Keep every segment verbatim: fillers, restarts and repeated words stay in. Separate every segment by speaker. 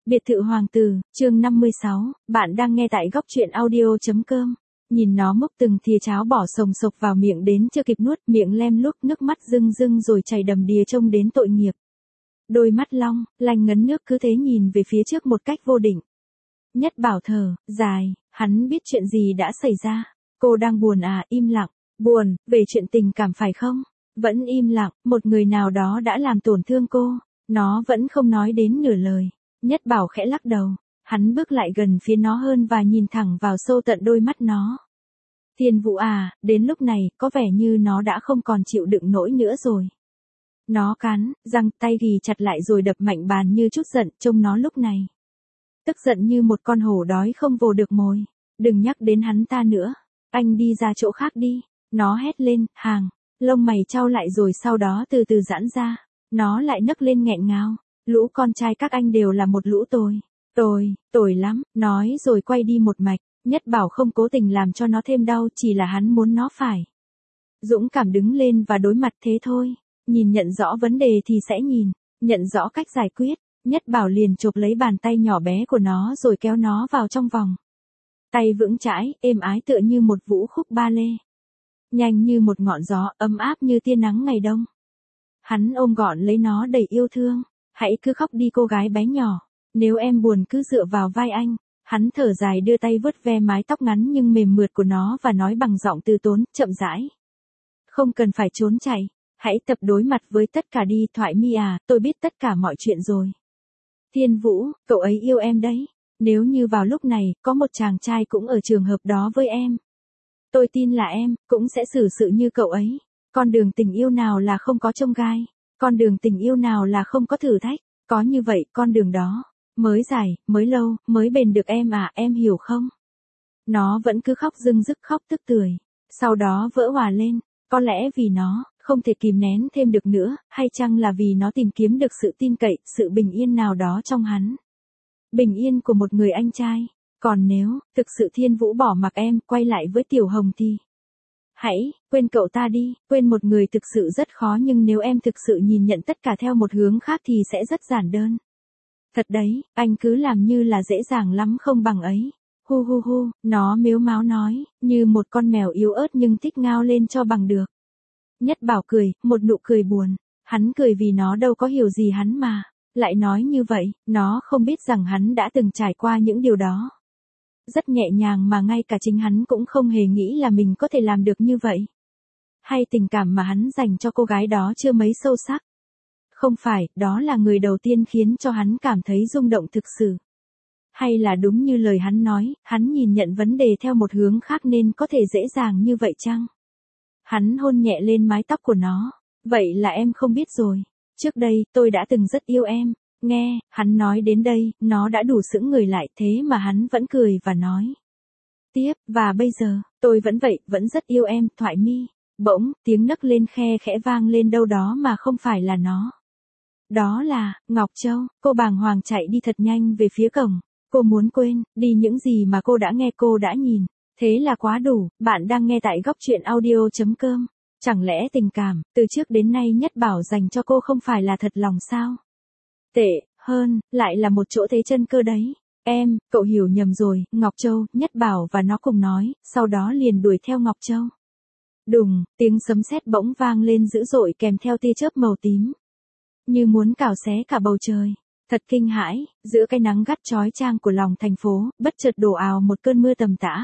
Speaker 1: Biệt thự hoàng tử, chương năm mươi sáu, bạn đang nghe tại góc truyện audio.com. Nhìn nó múc từng thìa cháo bỏ sồng sộc vào miệng đến chưa kịp nuốt, miệng lem luốc, nước mắt rưng rưng rồi chảy đầm đìa trông đến tội nghiệp. Đôi mắt long, lanh ngấn nước cứ thế nhìn về phía trước một cách vô định. Nhất Bảo thở dài, hắn biết chuyện gì đã xảy ra. Cô đang buồn à? Im lặng. Buồn, về chuyện tình cảm phải không? Vẫn im lặng, một người nào đó đã làm tổn thương cô. Nó vẫn không nói đến nửa lời. Nhất Bảo khẽ lắc đầu, hắn bước lại gần phía nó hơn và nhìn thẳng vào sâu tận đôi mắt nó. Thiên Vũ à, đến lúc này, có vẻ như nó đã không còn chịu đựng nổi nữa rồi. Nó cắn, răng tay ghì chặt lại rồi đập mạnh bàn như chút giận, trông nó lúc này. Tức giận như một con hổ đói không vồ được mồi. Đừng nhắc đến hắn ta nữa, anh đi ra chỗ khác đi. Nó hét lên, hàng, lông mày chau lại rồi sau đó từ từ giãn ra. Nó lại nấc lên nghẹn ngào. Lũ con trai các anh đều là một lũ tồi. Tồi, tồi lắm, nói rồi quay đi một mạch. Nhất Bảo không cố tình làm cho nó thêm đau, chỉ là hắn muốn nó phải dũng cảm đứng lên và đối mặt thế thôi. Nhìn nhận rõ vấn đề thì sẽ nhìn, nhận rõ cách giải quyết. Nhất Bảo liền chộp lấy bàn tay nhỏ bé của nó rồi kéo nó vào trong vòng. Tay vững chãi, êm ái tựa như một vũ khúc ba lê. Nhanh như một ngọn gió, ấm áp như tia nắng ngày đông. Hắn ôm gọn lấy nó đầy yêu thương. Hãy cứ khóc đi cô gái bé nhỏ. Nếu em buồn cứ dựa vào vai anh. Hắn thở dài đưa tay vuốt ve mái tóc ngắn nhưng mềm mượt của nó và nói bằng giọng từ tốn, chậm rãi. Không cần phải trốn chạy. Hãy tập đối mặt với tất cả đi. Thoại mi à, tôi biết tất cả mọi chuyện rồi. Thiên Vũ, cậu ấy yêu em đấy. Nếu như vào lúc này, có một chàng trai cũng ở trường hợp đó với em. Tôi tin là em, cũng sẽ xử sự như cậu ấy. Con đường tình yêu nào là không có chông gai. Con đường tình yêu nào là không có thử thách. Có như vậy, con đường đó mới dài, mới lâu, mới bền được em à, em hiểu không? Nó vẫn cứ khóc rưng rức, khóc tức tưởi. Sau đó vỡ òa lên. Có lẽ vì nó không thể kìm nén thêm được nữa, hay chăng là vì nó tìm kiếm được sự tin cậy, sự bình yên nào đó trong hắn. Bình yên của một người anh trai. Còn nếu thực sự Thiên Vũ bỏ mặc em, quay lại với Tiểu Hồng thì hãy quên cậu ta đi. Quên một người thực sự rất khó, nhưng nếu em thực sự nhìn nhận tất cả theo một hướng khác thì sẽ rất giản đơn. Thật đấy, anh cứ làm như là dễ dàng lắm không bằng ấy. Hu hu hu, nó mếu máo nói, như một con mèo yếu ớt nhưng thích ngao lên cho bằng được. Nhất Bảo cười, một nụ cười buồn. Hắn cười vì nó đâu có hiểu gì hắn mà. Lại nói như vậy, nó không biết rằng hắn đã từng trải qua những điều đó. Rất nhẹ nhàng mà ngay cả chính hắn cũng không hề nghĩ là mình có thể làm được như vậy. Hay tình cảm mà hắn dành cho cô gái đó chưa mấy sâu sắc. Không phải, đó là người đầu tiên khiến cho hắn cảm thấy rung động thực sự. Hay là đúng như lời hắn nói, hắn nhìn nhận vấn đề theo một hướng khác nên có thể dễ dàng như vậy chăng? Hắn hôn nhẹ lên mái tóc của nó. Vậy là em không biết rồi. Trước đây, tôi đã từng rất yêu em. Nghe, hắn nói đến đây, nó đã đủ sững người lại, thế mà hắn vẫn cười và nói tiếp, và bây giờ, tôi vẫn vậy, vẫn rất yêu em. Thoại mi. Bỗng, tiếng nấc lên khe khẽ vang lên đâu đó mà không phải là nó. Đó là Ngọc Châu. Cô bàng hoàng chạy đi thật nhanh về phía cổng. Cô muốn quên đi những gì mà cô đã nghe, cô đã nhìn. Thế là quá đủ. Bạn đang nghe tại góc truyện audio.com. Chẳng lẽ tình cảm từ trước đến nay Nhất Bảo dành cho cô không phải là thật lòng sao? Tệ hơn, lại là một chỗ thế chân cơ đấy. Em, cậu hiểu nhầm rồi. Ngọc Châu. Nhất Bảo và nó cùng nói, sau đó liền đuổi theo Ngọc Châu. Đùng, tiếng sấm sét bỗng vang lên dữ dội kèm theo tia chớp màu tím. Như muốn cào xé cả bầu trời. Thật kinh hãi, giữa cái nắng gắt chói chang của lòng thành phố, bất chợt đổ ào một cơn mưa tầm tã.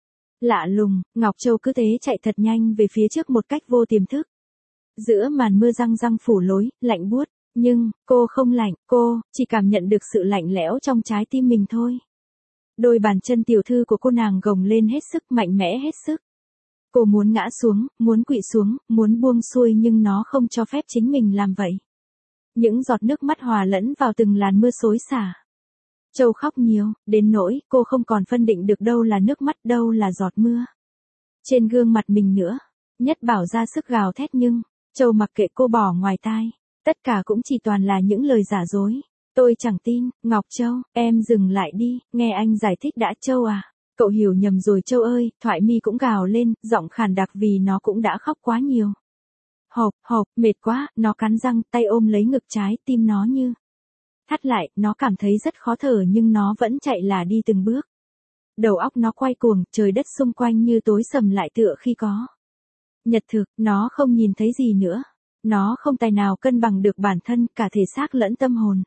Speaker 1: Lạ lùng, Ngọc Châu cứ thế chạy thật nhanh về phía trước một cách vô tiềm thức. Giữa màn mưa răng răng phủ lối, lạnh buốt, nhưng cô không lạnh, cô chỉ cảm nhận được sự lạnh lẽo trong trái tim mình thôi. Đôi bàn chân tiểu thư của cô nàng gồng lên hết sức, mạnh mẽ hết sức. Cô muốn ngã xuống, muốn quỵ xuống, muốn buông xuôi nhưng nó không cho phép chính mình làm vậy. Những giọt nước mắt hòa lẫn vào từng làn mưa xối xả. Châu khóc nhiều, đến nỗi cô không còn phân định được đâu là nước mắt, đâu là giọt mưa. Trên gương mặt mình nữa. Nhất Bảo ra sức gào thét nhưng Châu mặc kệ cô bỏ ngoài tai. Tất cả cũng chỉ toàn là những lời giả dối. Tôi chẳng tin. Ngọc Châu, em dừng lại đi, nghe anh giải thích đã. Châu à, cậu hiểu nhầm rồi Châu ơi. Thoại mi cũng gào lên, giọng khàn đặc vì nó cũng đã khóc quá nhiều. Hộp, hộp, mệt quá, nó cắn răng, tay ôm lấy ngực trái tim nó như Thắt lại, nó cảm thấy rất khó thở nhưng nó vẫn chạy là đi từng bước. Đầu óc nó quay cuồng, trời đất xung quanh như tối sầm lại tựa khi có nhật thực, nó không nhìn thấy gì nữa. Nó không tài nào cân bằng được bản thân, cả thể xác lẫn tâm hồn.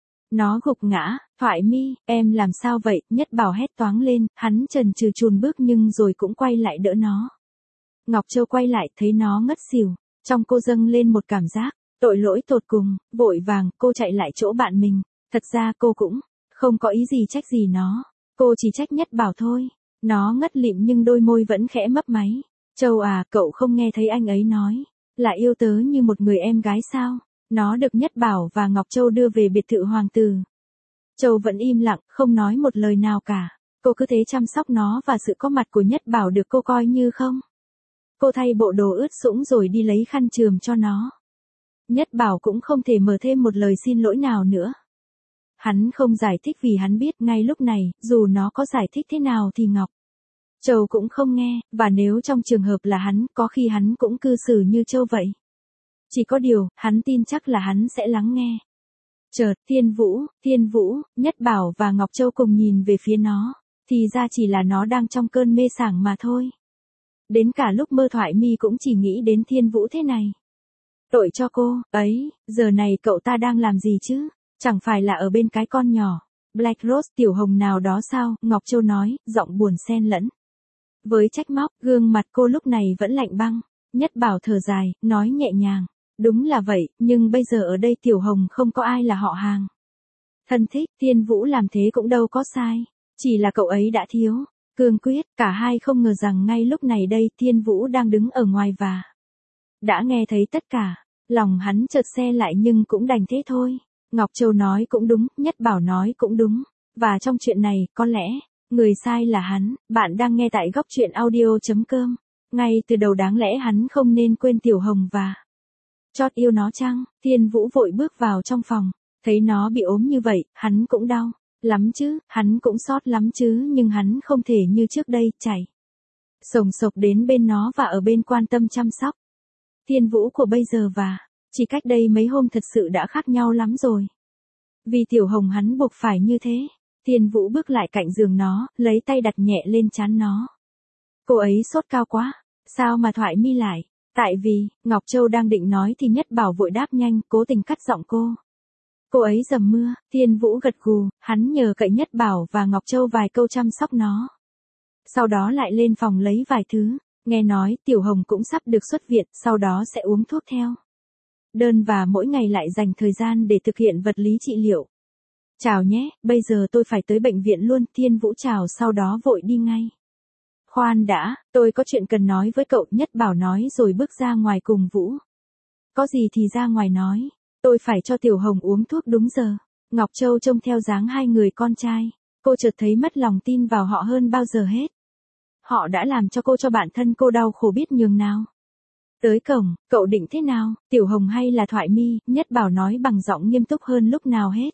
Speaker 1: Nó gục ngã. Thoại Mi, em làm sao vậy? Nhất Bảo hét toáng lên, hắn chần chừ chùn bước nhưng rồi cũng quay lại đỡ nó. Ngọc Châu quay lại thấy nó ngất xỉu, trong cô dâng lên một cảm giác tội lỗi tột cùng, vội vàng cô chạy lại chỗ bạn mình. Thật ra cô cũng không có ý gì trách gì nó, cô chỉ trách Nhất Bảo thôi. Nó ngất lịm nhưng đôi môi vẫn khẽ mấp máy. Châu à, cậu không nghe thấy anh ấy nói là yêu tớ như một người em gái sao? Nó được Nhất Bảo và Ngọc Châu đưa về biệt thự hoàng tử. Châu vẫn im lặng, không nói một lời nào cả. Cô cứ thế chăm sóc nó và sự có mặt của Nhất Bảo được cô coi như không. Cô thay bộ đồ ướt sũng rồi đi lấy khăn chườm cho nó. Nhất Bảo cũng không thể mở thêm một lời xin lỗi nào nữa. Hắn không giải thích vì hắn biết ngay lúc này, dù nó có giải thích thế nào thì Ngọc Châu cũng không nghe, và nếu trong trường hợp là hắn, có khi hắn cũng cư xử như Châu vậy. Chỉ có điều, hắn tin chắc là hắn sẽ lắng nghe. Chợt, Thiên Vũ, Thiên Vũ, Nhất Bảo và Ngọc Châu cùng nhìn về phía nó, thì ra chỉ là nó đang trong cơn mê sảng mà thôi. Đến cả lúc mơ Thoại Mi cũng chỉ nghĩ đến Thiên Vũ thế này. Tội cho cô, ấy, giờ này cậu ta đang làm gì chứ? Chẳng phải là ở bên cái con nhỏ Black Rose tiểu hồng nào đó sao? Ngọc Châu nói, giọng buồn xen lẫn với trách móc, gương mặt cô lúc này vẫn lạnh băng. Nhất Bảo thở dài, nói nhẹ nhàng, đúng là vậy, nhưng bây giờ ở đây tiểu hồng không có ai là họ hàng thân thích. Thiên Vũ làm thế cũng đâu có sai, chỉ là cậu ấy đã thiếu cương quyết. Cả hai không ngờ rằng ngay lúc này đây Thiên Vũ đang đứng ở ngoài và đã nghe thấy tất cả. Lòng hắn chợt se lại nhưng cũng đành thế thôi. Ngọc Châu nói cũng đúng, Nhất Bảo nói cũng đúng. Và trong chuyện này, có lẽ người sai là hắn. Bạn đang nghe tại góc truyện audio chấm com. Ngay từ đầu đáng lẽ hắn không nên quên tiểu hồng và chót yêu nó chăng? Thiên Vũ vội bước vào trong phòng, thấy nó bị ốm như vậy, hắn cũng đau lắm chứ, hắn cũng xót lắm chứ, nhưng hắn không thể như trước đây chảy sồng sộc đến bên nó và ở bên quan tâm chăm sóc. Thiên Vũ của bây giờ và chỉ cách đây mấy hôm thật sự đã khác nhau lắm rồi. Vì tiểu hồng hắn buộc phải như thế. Thiên Vũ bước lại cạnh giường nó, lấy tay đặt nhẹ lên trán nó. Cô ấy sốt cao quá. Sao mà Thoại Mi lại? Tại vì, Ngọc Châu đang định nói thì Nhất Bảo vội đáp nhanh, cố tình cắt giọng cô. Cô ấy dầm mưa. Thiên Vũ gật gù, hắn nhờ cậy Nhất Bảo và Ngọc Châu vài câu chăm sóc nó. Sau đó lại lên phòng lấy vài thứ. Nghe nói, tiểu hồng cũng sắp được xuất viện, sau đó sẽ uống thuốc theo đơn và mỗi ngày lại dành thời gian để thực hiện vật lý trị liệu. Chào nhé, bây giờ tôi phải tới bệnh viện luôn. Thiên Vũ chào sau đó vội đi ngay. Khoan đã, tôi có chuyện cần nói với cậu. Nhất Bảo nói rồi bước ra ngoài cùng Vũ. Có gì thì ra ngoài nói, tôi phải cho tiểu hồng uống thuốc đúng giờ. Ngọc Châu trông theo dáng hai người con trai, cô chợt thấy mất lòng tin vào họ hơn bao giờ hết. Họ đã làm cho cô cho bản thân cô đau khổ biết nhường nào. Tới cổng, cậu định thế nào, tiểu hồng hay là Thoại Mi? Nhất Bảo nói bằng giọng nghiêm túc hơn lúc nào hết.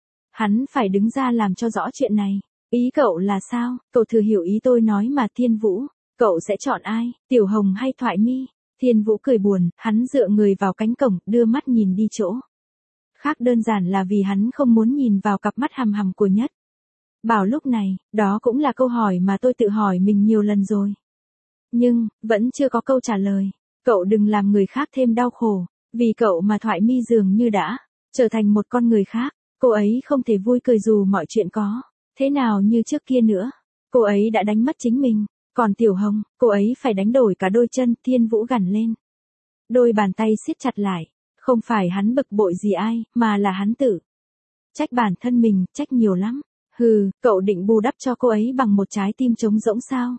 Speaker 1: Hắn phải đứng ra làm cho rõ chuyện này. Ý cậu là sao? Cậu thử hiểu ý tôi nói mà. Thiên Vũ, cậu sẽ chọn ai, tiểu hồng hay Thoại Mi? Thiên Vũ cười buồn, hắn dựa người vào cánh cổng, đưa mắt nhìn đi chỗ khác, đơn giản là vì hắn không muốn nhìn vào cặp mắt hằm hằm của Nhất Bảo lúc này. Đó cũng là câu hỏi mà tôi tự hỏi mình nhiều lần rồi, nhưng vẫn chưa có câu trả lời. Cậu đừng làm người khác thêm đau khổ, vì cậu mà Thoại Mi dường như đã trở thành một con người khác. Cô ấy không thể vui cười dù mọi chuyện có thế nào như trước kia nữa. Cô ấy đã đánh mất chính mình. Còn tiểu hồng, cô ấy phải đánh đổi cả đôi chân. Thiên Vũ gằn lên, đôi bàn tay siết chặt lại. Không phải hắn bực bội gì ai, mà là hắn tự trách bản thân mình, trách nhiều lắm. Hừ, cậu định bù đắp cho cô ấy bằng một trái tim trống rỗng sao?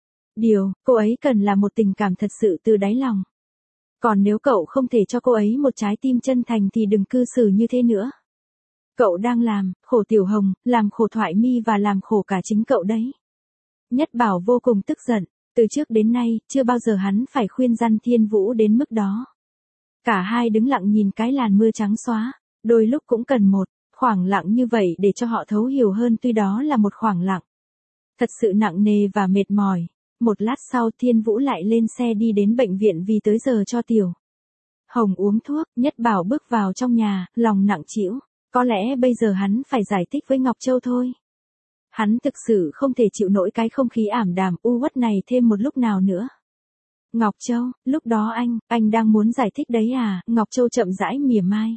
Speaker 1: Điều cô ấy cần là một tình cảm thật sự từ đáy lòng. Còn nếu cậu không thể cho cô ấy một trái tim chân thành thì đừng cư xử như thế nữa. Cậu đang làm khổ tiểu hồng, làm khổ Thoại Mi và làm khổ cả chính cậu đấy. Nhất Bảo vô cùng tức giận. Từ trước đến nay, chưa bao giờ hắn phải khuyên răn Thiên Vũ đến mức đó. Cả hai đứng lặng nhìn cái làn mưa trắng xóa. Đôi lúc cũng cần một khoảng lặng như vậy để cho họ thấu hiểu hơn, tuy đó là một khoảng lặng thật sự nặng nề và mệt mỏi. Một lát sau Thiên Vũ lại lên xe đi đến bệnh viện vì tới giờ cho tiểu hồng uống thuốc. Nhất Bảo bước vào trong nhà, lòng nặng trĩu. Có lẽ bây giờ hắn phải giải thích với Ngọc Châu thôi. Hắn thực sự không thể chịu nổi cái không khí ảm đạm u uất này thêm một lúc nào nữa. Ngọc Châu, lúc đó anh, anh đang muốn giải thích đấy à? Ngọc Châu chậm rãi mỉa mai.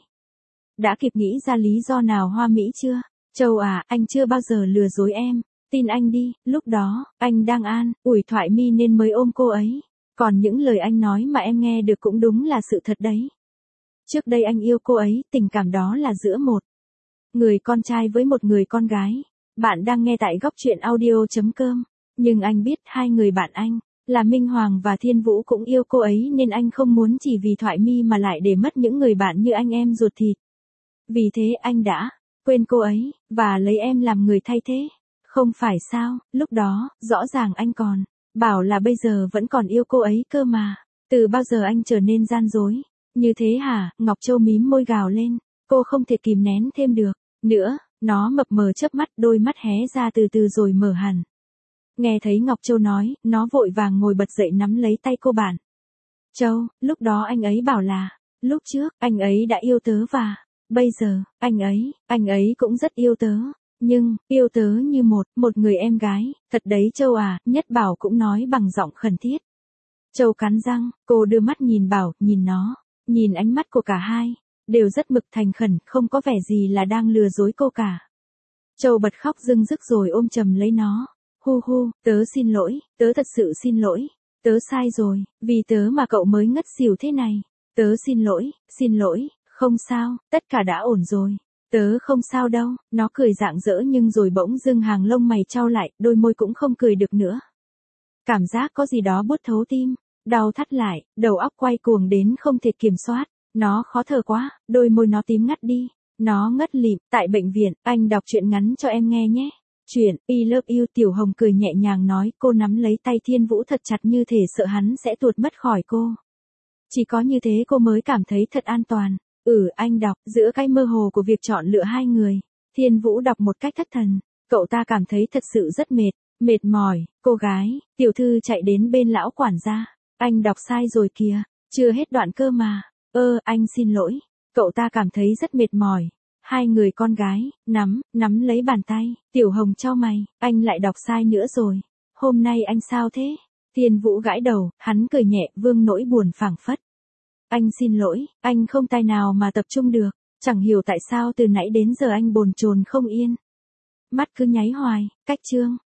Speaker 1: Đã kịp nghĩ ra lý do nào hoa mỹ chưa? Châu à, anh chưa bao giờ lừa dối em. Tin anh đi, lúc đó, anh đang an, ủi Thoại Mi nên mới ôm cô ấy. Còn những lời anh nói mà em nghe được cũng đúng là sự thật đấy. Trước đây anh yêu cô ấy, tình cảm đó là giữa một người con trai với một người con gái. Bạn đang nghe tại góc truyện audio.com. Nhưng anh biết hai người bạn anh, là Minh Hoàng và Thiên Vũ cũng yêu cô ấy nên anh không muốn chỉ vì Thoại Mi mà lại để mất những người bạn như anh em ruột thịt. Vì thế anh đã quên cô ấy, và lấy em làm người thay thế. Không phải sao, lúc đó, rõ ràng anh còn bảo là bây giờ vẫn còn yêu cô ấy cơ mà. Từ bao giờ anh trở nên gian dối như thế hả? Ngọc Châu mím môi gào lên. Cô không thể kìm nén thêm được nữa. Nó mập mờ chớp mắt, đôi mắt hé ra từ từ rồi mở hẳn. Nghe thấy Ngọc Châu nói, nó vội vàng ngồi bật dậy nắm lấy tay cô bạn. Châu, lúc đó anh ấy bảo là, lúc trước, anh ấy đã yêu tớ và, bây giờ, anh ấy, anh ấy cũng rất yêu tớ. Nhưng, yêu tớ như một, một người em gái, thật đấy Châu à, Nhất Bảo cũng nói bằng giọng khẩn thiết. Châu cắn răng, cô đưa mắt nhìn Bảo, nhìn nó, nhìn ánh mắt của cả hai, đều rất mực thành khẩn, không có vẻ gì là đang lừa dối cô cả. Châu bật khóc rưng rức rồi ôm chầm lấy nó. Hu hu, tớ xin lỗi, tớ thật sự xin lỗi, tớ sai rồi, vì tớ mà cậu mới ngất xỉu thế này. Tớ xin lỗi, xin lỗi, không sao, tất cả đã ổn rồi. Tớ không sao đâu, nó cười rạng rỡ nhưng rồi bỗng dưng hàng lông mày chau lại, đôi môi cũng không cười được nữa. Cảm giác có gì đó buốt thấu tim, đau thắt lại, đầu óc quay cuồng đến không thể kiểm soát. Nó khó thở quá, đôi môi nó tím ngắt đi. Nó ngất lịm, tại bệnh viện, anh đọc truyện ngắn cho em nghe nhé. Chuyện, I love you. Tiểu Hồng cười nhẹ nhàng nói, cô nắm lấy tay Thiên Vũ thật chặt như thể sợ hắn sẽ tuột mất khỏi cô. Chỉ có như thế cô mới cảm thấy thật an toàn. Ừ, anh đọc, giữa cái mơ hồ của việc chọn lựa hai người. Thiên Vũ đọc một cách thất thần. Cậu ta cảm thấy thật sự rất mệt, mệt mỏi. Cô gái, tiểu thư chạy đến bên lão quản gia. Anh đọc sai rồi kìa, chưa hết đoạn cơ mà. Ơ, anh xin lỗi. Cậu ta cảm thấy rất mệt mỏi. Hai người con gái, nắm, nắm lấy bàn tay. Tiểu Hồng chau mày, anh lại đọc sai nữa rồi. Hôm nay anh sao thế? Thiên Vũ gãi đầu, hắn cười nhẹ, vương nỗi buồn phảng phất. Anh xin lỗi, anh không tài nào mà tập trung được. Chẳng hiểu tại sao từ nãy đến giờ anh bồn chồn không yên. Mắt cứ nháy hoài, cách chương.